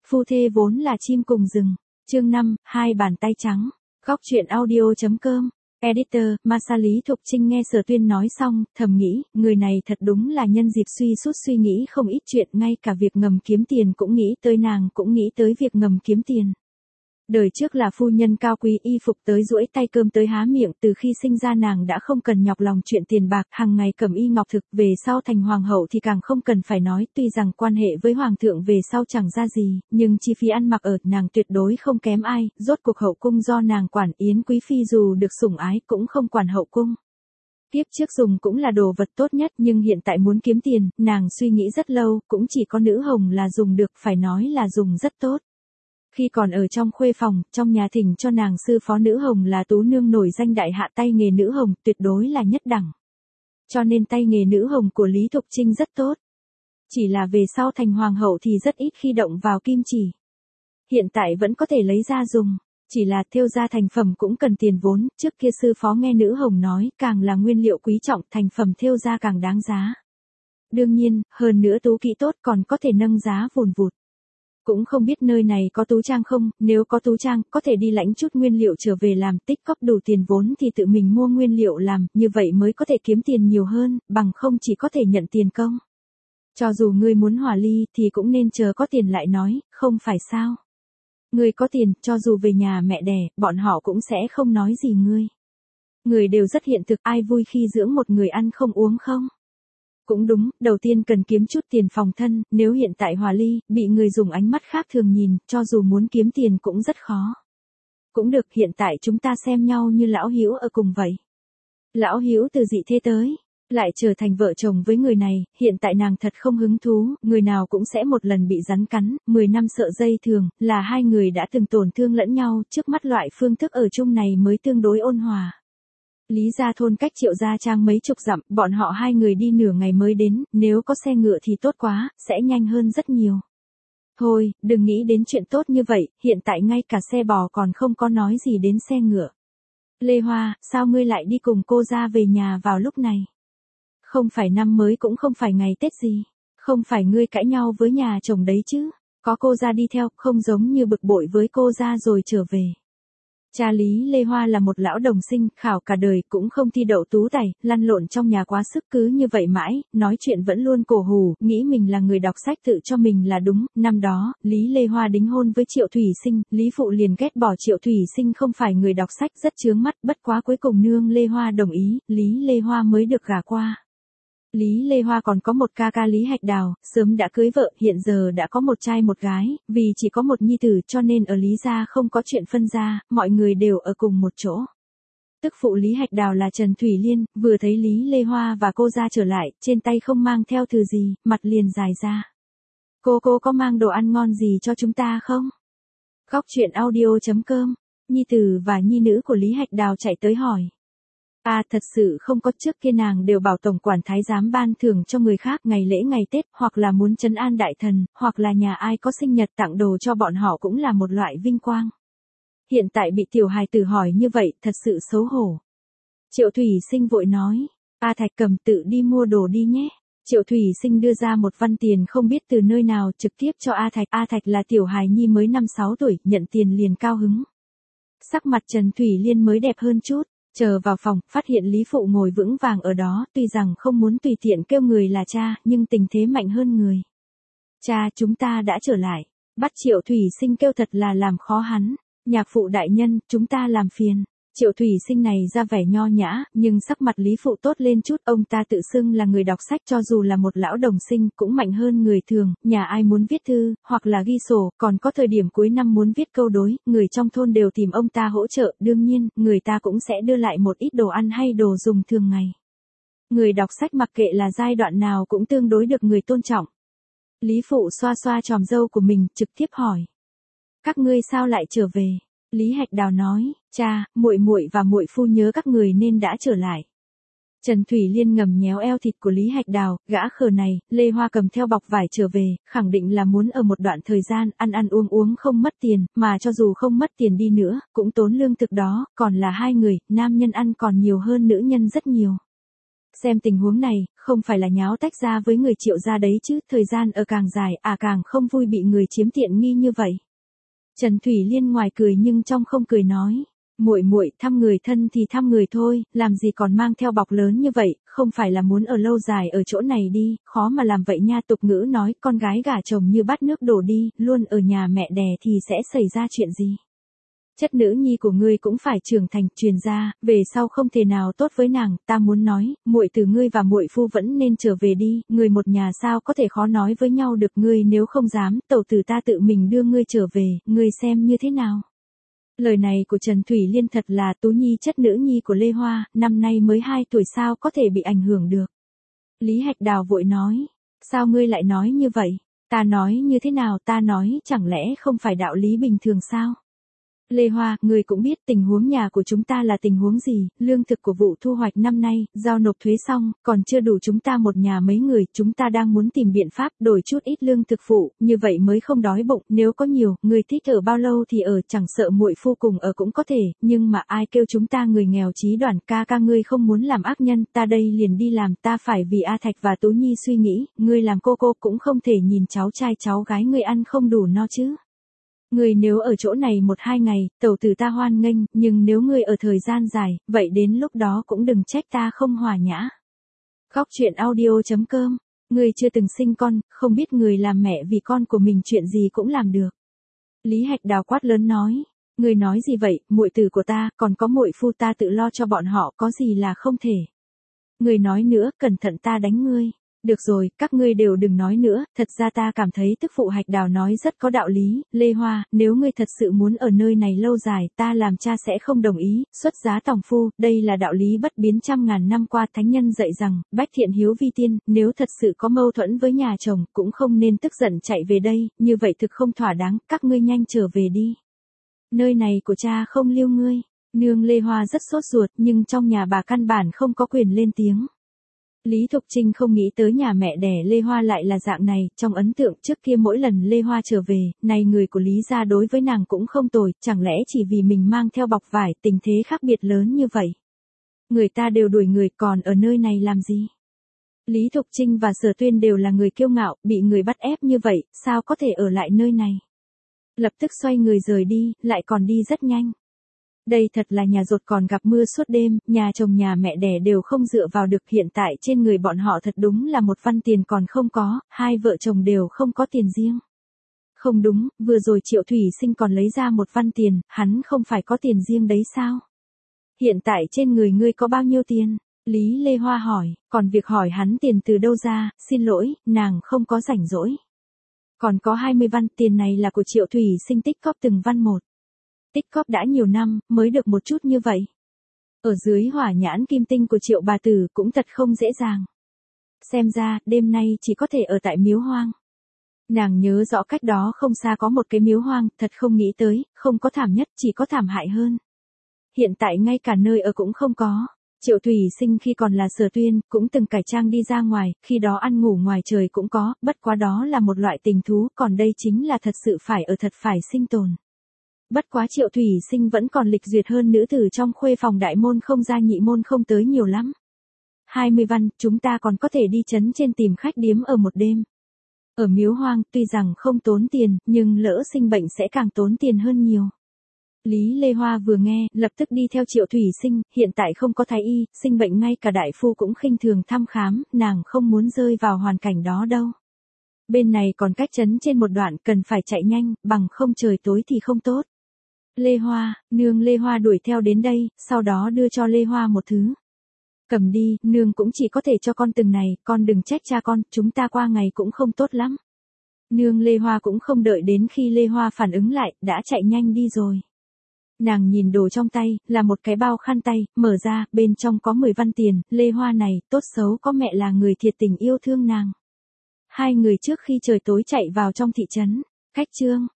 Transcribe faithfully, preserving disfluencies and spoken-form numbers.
Phu thê vốn là chim cùng rừng. Chương năm, hai bàn tay trắng. Góc truyện audio.com. Editor, Masa Lý Thục Trinh nghe Sở Tuyên nói xong, thầm nghĩ, người này thật đúng là nhân dịp suy sút suy nghĩ không ít chuyện, ngay cả việc ngầm kiếm tiền cũng nghĩ tới, nàng cũng nghĩ tới việc ngầm kiếm tiền. Đời trước là phu nhân cao quý, y phục tới duỗi tay, cơm tới há miệng, từ khi sinh ra nàng đã không cần nhọc lòng chuyện tiền bạc, hàng ngày cầm y ngọc thực, về sau thành hoàng hậu thì càng không cần phải nói, tuy rằng quan hệ với hoàng thượng về sau chẳng ra gì, nhưng chi phí ăn mặc ở nàng tuyệt đối không kém ai, rốt cuộc hậu cung do nàng quản, Yến quý phi dù được sủng ái cũng không quản hậu cung. Tiếp trước dùng cũng là đồ vật tốt nhất, nhưng hiện tại muốn kiếm tiền, nàng suy nghĩ rất lâu, cũng chỉ có nữ hồng là dùng được, phải nói là dùng rất tốt. Khi còn ở trong khuê phòng, trong nhà thỉnh cho nàng sư phó nữ hồng là tú nương nổi danh đại hạ, tay nghề nữ hồng tuyệt đối là nhất đẳng. Cho nên tay nghề nữ hồng của Lý Thục Trinh rất tốt. Chỉ là về sau thành hoàng hậu thì rất ít khi động vào kim chỉ. Hiện tại vẫn có thể lấy ra dùng, chỉ là thêu ra thành phẩm cũng cần tiền vốn, trước kia sư phó nghe nữ hồng nói, càng là nguyên liệu quý trọng, thành phẩm thêu ra càng đáng giá. Đương nhiên, hơn nữa tú kỹ tốt còn có thể nâng giá vùn vụt. Cũng không biết nơi này có tú trang không, nếu có tú trang, có thể đi lãnh chút nguyên liệu trở về làm, tích cóp đủ tiền vốn thì tự mình mua nguyên liệu làm, như vậy mới có thể kiếm tiền nhiều hơn, bằng không chỉ có thể nhận tiền công. Cho dù ngươi muốn hòa ly thì cũng nên chờ có tiền lại nói, không phải sao? Ngươi có tiền, cho dù về nhà mẹ đẻ, bọn họ cũng sẽ không nói gì ngươi. Người đều rất hiện thực, ai vui khi dưỡng một người ăn không uống không? Cũng đúng, đầu tiên cần kiếm chút tiền phòng thân, nếu hiện tại hòa ly, bị người dùng ánh mắt khác thường nhìn, cho dù muốn kiếm tiền cũng rất khó. Cũng được, hiện tại chúng ta xem nhau như lão hữu ở cùng vậy. Lão hữu từ dị thế tới, lại trở thành vợ chồng với người này, hiện tại nàng thật không hứng thú, người nào cũng sẽ một lần bị rắn cắn, mười năm sợ dây thường, là hai người đã từng tổn thương lẫn nhau, trước mắt loại phương thức ở chung này mới tương đối ôn hòa. Lý gia thôn cách Triệu gia trang mấy chục dặm, bọn họ hai người đi nửa ngày mới đến, nếu có xe ngựa thì tốt quá, sẽ nhanh hơn rất nhiều. Thôi, đừng nghĩ đến chuyện tốt như vậy, hiện tại ngay cả xe bò còn không có nói gì đến xe ngựa. Lê Hoa, sao ngươi lại đi cùng cô ra về nhà vào lúc này? Không phải năm mới cũng không phải ngày Tết gì, không phải ngươi cãi nhau với nhà chồng đấy chứ, có cô ra đi theo, không giống như bực bội với cô ra rồi trở về. Cha Lý Lê Hoa là một lão đồng sinh, khảo cả đời cũng không thi đậu tú tài, lăn lộn trong nhà quá sức, cứ như vậy mãi, nói chuyện vẫn luôn cổ hủ, nghĩ mình là người đọc sách tự cho mình là đúng. Năm đó, Lý Lê Hoa đính hôn với Triệu Thủy Sinh, Lý Phụ liền ghét bỏ Triệu Thủy Sinh không phải người đọc sách, rất chướng mắt, bất quá cuối cùng nương Lê Hoa đồng ý, Lý Lê Hoa mới được gả qua. Lý Lê Hoa còn có một ca ca Lý Hạch Đào, sớm đã cưới vợ, hiện giờ đã có một trai một gái, vì chỉ có một nhi tử cho nên ở Lý gia không có chuyện phân gia, mọi người đều ở cùng một chỗ. Tức phụ Lý Hạch Đào là Trần Thủy Liên, vừa thấy Lý Lê Hoa và cô ra trở lại, trên tay không mang theo thứ gì, mặt liền dài ra. Cô cô có mang đồ ăn ngon gì cho chúng ta không? Góc truyện audio.com, nhi tử và nhi nữ của Lý Hạch Đào chạy tới hỏi. À thật sự không có, trước kia nàng đều bảo tổng quản thái giám ban thưởng cho người khác ngày lễ ngày Tết, hoặc là muốn trấn an đại thần, hoặc là nhà ai có sinh nhật tặng đồ cho bọn họ cũng là một loại vinh quang. Hiện tại bị tiểu hài tử hỏi như vậy, thật sự xấu hổ. Triệu Thủy Sinh vội nói, A Thạch cầm tự đi mua đồ đi nhé. Triệu Thủy Sinh đưa ra một văn tiền không biết từ nơi nào trực tiếp cho A Thạch. A Thạch là tiểu hài nhi mới năm sáu tuổi, nhận tiền liền cao hứng. Sắc mặt Trần Thủy Liên mới đẹp hơn chút. Chờ vào phòng, phát hiện Lý Phụ ngồi vững vàng ở đó, tuy rằng không muốn tùy tiện kêu người là cha, nhưng tình thế mạnh hơn người. Cha, chúng ta đã trở lại. Bắt Triệu Thủy Sinh kêu thật là làm khó hắn. Nhạc phụ đại nhân, chúng ta làm phiền. Triệu Thủy Sinh này ra vẻ nho nhã, nhưng sắc mặt Lý Phụ tốt lên chút, ông ta tự xưng là người đọc sách, cho dù là một lão đồng sinh cũng mạnh hơn người thường, nhà ai muốn viết thư, hoặc là ghi sổ, còn có thời điểm cuối năm muốn viết câu đối, người trong thôn đều tìm ông ta hỗ trợ, đương nhiên, người ta cũng sẽ đưa lại một ít đồ ăn hay đồ dùng thường ngày. Người đọc sách mặc kệ là giai đoạn nào cũng tương đối được người tôn trọng. Lý Phụ xoa xoa tròm râu của mình, trực tiếp hỏi. Các ngươi sao lại trở về? Lý Hạch Đào nói, cha, muội muội và muội phu nhớ các người nên đã trở lại. Trần Thủy Liên ngầm nhéo eo thịt của Lý Hạch Đào, gã khờ này, Lê Hoa cầm theo bọc vải trở về, khẳng định là muốn ở một đoạn thời gian, ăn ăn uống uống không mất tiền, mà cho dù không mất tiền đi nữa, cũng tốn lương thực đó, còn là hai người, nam nhân ăn còn nhiều hơn nữ nhân rất nhiều. Xem tình huống này, không phải là nháo tách ra với người Triệu gia đấy chứ, thời gian ở càng dài, à càng không vui bị người chiếm tiện nghi như vậy. Trần Thủy Liên ngoài cười nhưng trong không cười nói, muội muội thăm người thân thì thăm người thôi, làm gì còn mang theo bọc lớn như vậy, không phải là muốn ở lâu dài ở chỗ này đi, khó mà làm vậy nha. Tục ngữ nói con gái gả chồng như bát nước đổ đi, luôn ở nhà mẹ đẻ thì sẽ xảy ra chuyện gì. Chất nữ nhi của ngươi cũng phải trưởng thành, truyền ra, về sau không thể nào tốt với nàng, ta muốn nói, muội từ ngươi và muội phu vẫn nên trở về đi, người một nhà sao có thể khó nói với nhau được, ngươi nếu không dám, tẩu tử ta tự mình đưa ngươi trở về, ngươi xem như thế nào. Lời này của Trần Thủy Liên thật là Tú Nhi chất nữ nhi của Lê Hoa, năm nay mới hai tuổi sao có thể bị ảnh hưởng được. Lý Hạch Đào vội nói, sao ngươi lại nói như vậy, ta nói như thế nào, ta nói chẳng lẽ không phải đạo lý bình thường sao? Lê Hoa, người cũng biết tình huống nhà của chúng ta là tình huống gì, lương thực của vụ thu hoạch năm nay, giao nộp thuế xong, còn chưa đủ chúng ta một nhà mấy người, chúng ta đang muốn tìm biện pháp đổi chút ít lương thực phụ, như vậy mới không đói bụng, nếu có nhiều, người thích ở bao lâu thì ở, chẳng sợ muội phu cùng ở cũng có thể, nhưng mà ai kêu chúng ta người nghèo chí đoàn, ca ca ngươi không muốn làm ác nhân, ta đây liền đi làm, ta phải vì A Thạch và Tú Nhi suy nghĩ, ngươi làm cô cô cũng không thể nhìn cháu trai cháu gái ngươi ăn không đủ no chứ. Ngươi nếu ở chỗ này một hai ngày, tẩu tử ta hoan nghênh, nhưng nếu ngươi ở thời gian dài, vậy đến lúc đó cũng đừng trách ta không hòa nhã. Góc truyện audio chấm com, ngươi chưa từng sinh con, không biết người làm mẹ vì con của mình chuyện gì cũng làm được. Lý Hạch Đào quát lớn nói, ngươi nói gì vậy, muội tử của ta, còn có muội phu ta tự lo cho bọn họ, có gì là không thể. Ngươi nói nữa, cẩn thận ta đánh ngươi. Được rồi, các ngươi đều đừng nói nữa, thật ra ta cảm thấy tức phụ Hạch Đào nói rất có đạo lý, Lê Hoa, nếu ngươi thật sự muốn ở nơi này lâu dài, ta làm cha sẽ không đồng ý, xuất giá tòng phu, đây là đạo lý bất biến trăm ngàn năm qua thánh nhân dạy rằng, bách thiện hiếu vi tiên, nếu thật sự có mâu thuẫn với nhà chồng, cũng không nên tức giận chạy về đây, như vậy thực không thỏa đáng, các ngươi nhanh trở về đi. Nơi này của cha không lưu ngươi, nương Lê Hoa rất sốt ruột, nhưng trong nhà bà căn bản không có quyền lên tiếng. Lý Thục Trinh không nghĩ tới nhà mẹ đẻ Lê Hoa lại là dạng này, trong ấn tượng trước kia mỗi lần Lê Hoa trở về, này người của Lý gia đối với nàng cũng không tồi, chẳng lẽ chỉ vì mình mang theo bọc vải, tình thế khác biệt lớn như vậy. Người ta đều đuổi người, còn ở nơi này làm gì? Lý Thục Trinh và Sở Tuyên đều là người kiêu ngạo, bị người bắt ép như vậy, sao có thể ở lại nơi này? Lập tức xoay người rời đi, lại còn đi rất nhanh. Đây thật là nhà rột còn gặp mưa suốt đêm, nhà chồng nhà mẹ đẻ đều không dựa vào được, hiện tại trên người bọn họ thật đúng là một văn tiền còn không có, hai vợ chồng đều không có tiền riêng. Không đúng, vừa rồi Triệu Thủy Sinh còn lấy ra một văn tiền, hắn không phải có tiền riêng đấy sao? Hiện tại trên người ngươi có bao nhiêu tiền? Lý Lê Hoa hỏi, còn việc hỏi hắn tiền từ đâu ra, xin lỗi, nàng không có rảnh rỗi. Còn có hai mươi văn, tiền này là của Triệu Thủy Sinh tích cóp từng văn một. Tích cóp đã nhiều năm, mới được một chút như vậy. Ở dưới hỏa nhãn kim tinh của Triệu bà tử cũng thật không dễ dàng. Xem ra, đêm nay chỉ có thể ở tại miếu hoang. Nàng nhớ rõ cách đó không xa có một cái miếu hoang, thật không nghĩ tới, không có thảm nhất, chỉ có thảm hại hơn. Hiện tại ngay cả nơi ở cũng không có. Triệu Thủy Sinh khi còn là Sở Tuyên, cũng từng cải trang đi ra ngoài, khi đó ăn ngủ ngoài trời cũng có, bất quá đó là một loại tình thú, còn đây chính là thật sự phải ở thật phải sinh tồn. Bất quá Triệu Thủy Sinh vẫn còn lịch duyệt hơn nữ tử trong khuê phòng đại môn không ra nhị môn không tới nhiều lắm. hai mươi văn, chúng ta còn có thể đi trấn trên tìm khách điếm ở một đêm. Ở miếu hoang, tuy rằng không tốn tiền, nhưng lỡ sinh bệnh sẽ càng tốn tiền hơn nhiều. Lý Lê Hoa vừa nghe, lập tức đi theo Triệu Thủy Sinh, hiện tại không có thái y, sinh bệnh ngay cả đại phu cũng khinh thường thăm khám, nàng không muốn rơi vào hoàn cảnh đó đâu. Bên này còn cách trấn trên một đoạn cần phải chạy nhanh, bằng không trời tối thì không tốt. Lê Hoa, nương Lê Hoa đuổi theo đến đây, sau đó đưa cho Lê Hoa một thứ. Cầm đi, nương cũng chỉ có thể cho con từng này, con đừng trách cha con, chúng ta qua ngày cũng không tốt lắm. Nương Lê Hoa cũng không đợi đến khi Lê Hoa phản ứng lại, đã chạy nhanh đi rồi. Nàng nhìn đồ trong tay, là một cái bao khăn tay, mở ra, bên trong có mười văn tiền, Lê Hoa này, tốt xấu có mẹ là người thiệt tình yêu thương nàng. Hai người trước khi trời tối chạy vào trong thị trấn, cách chương.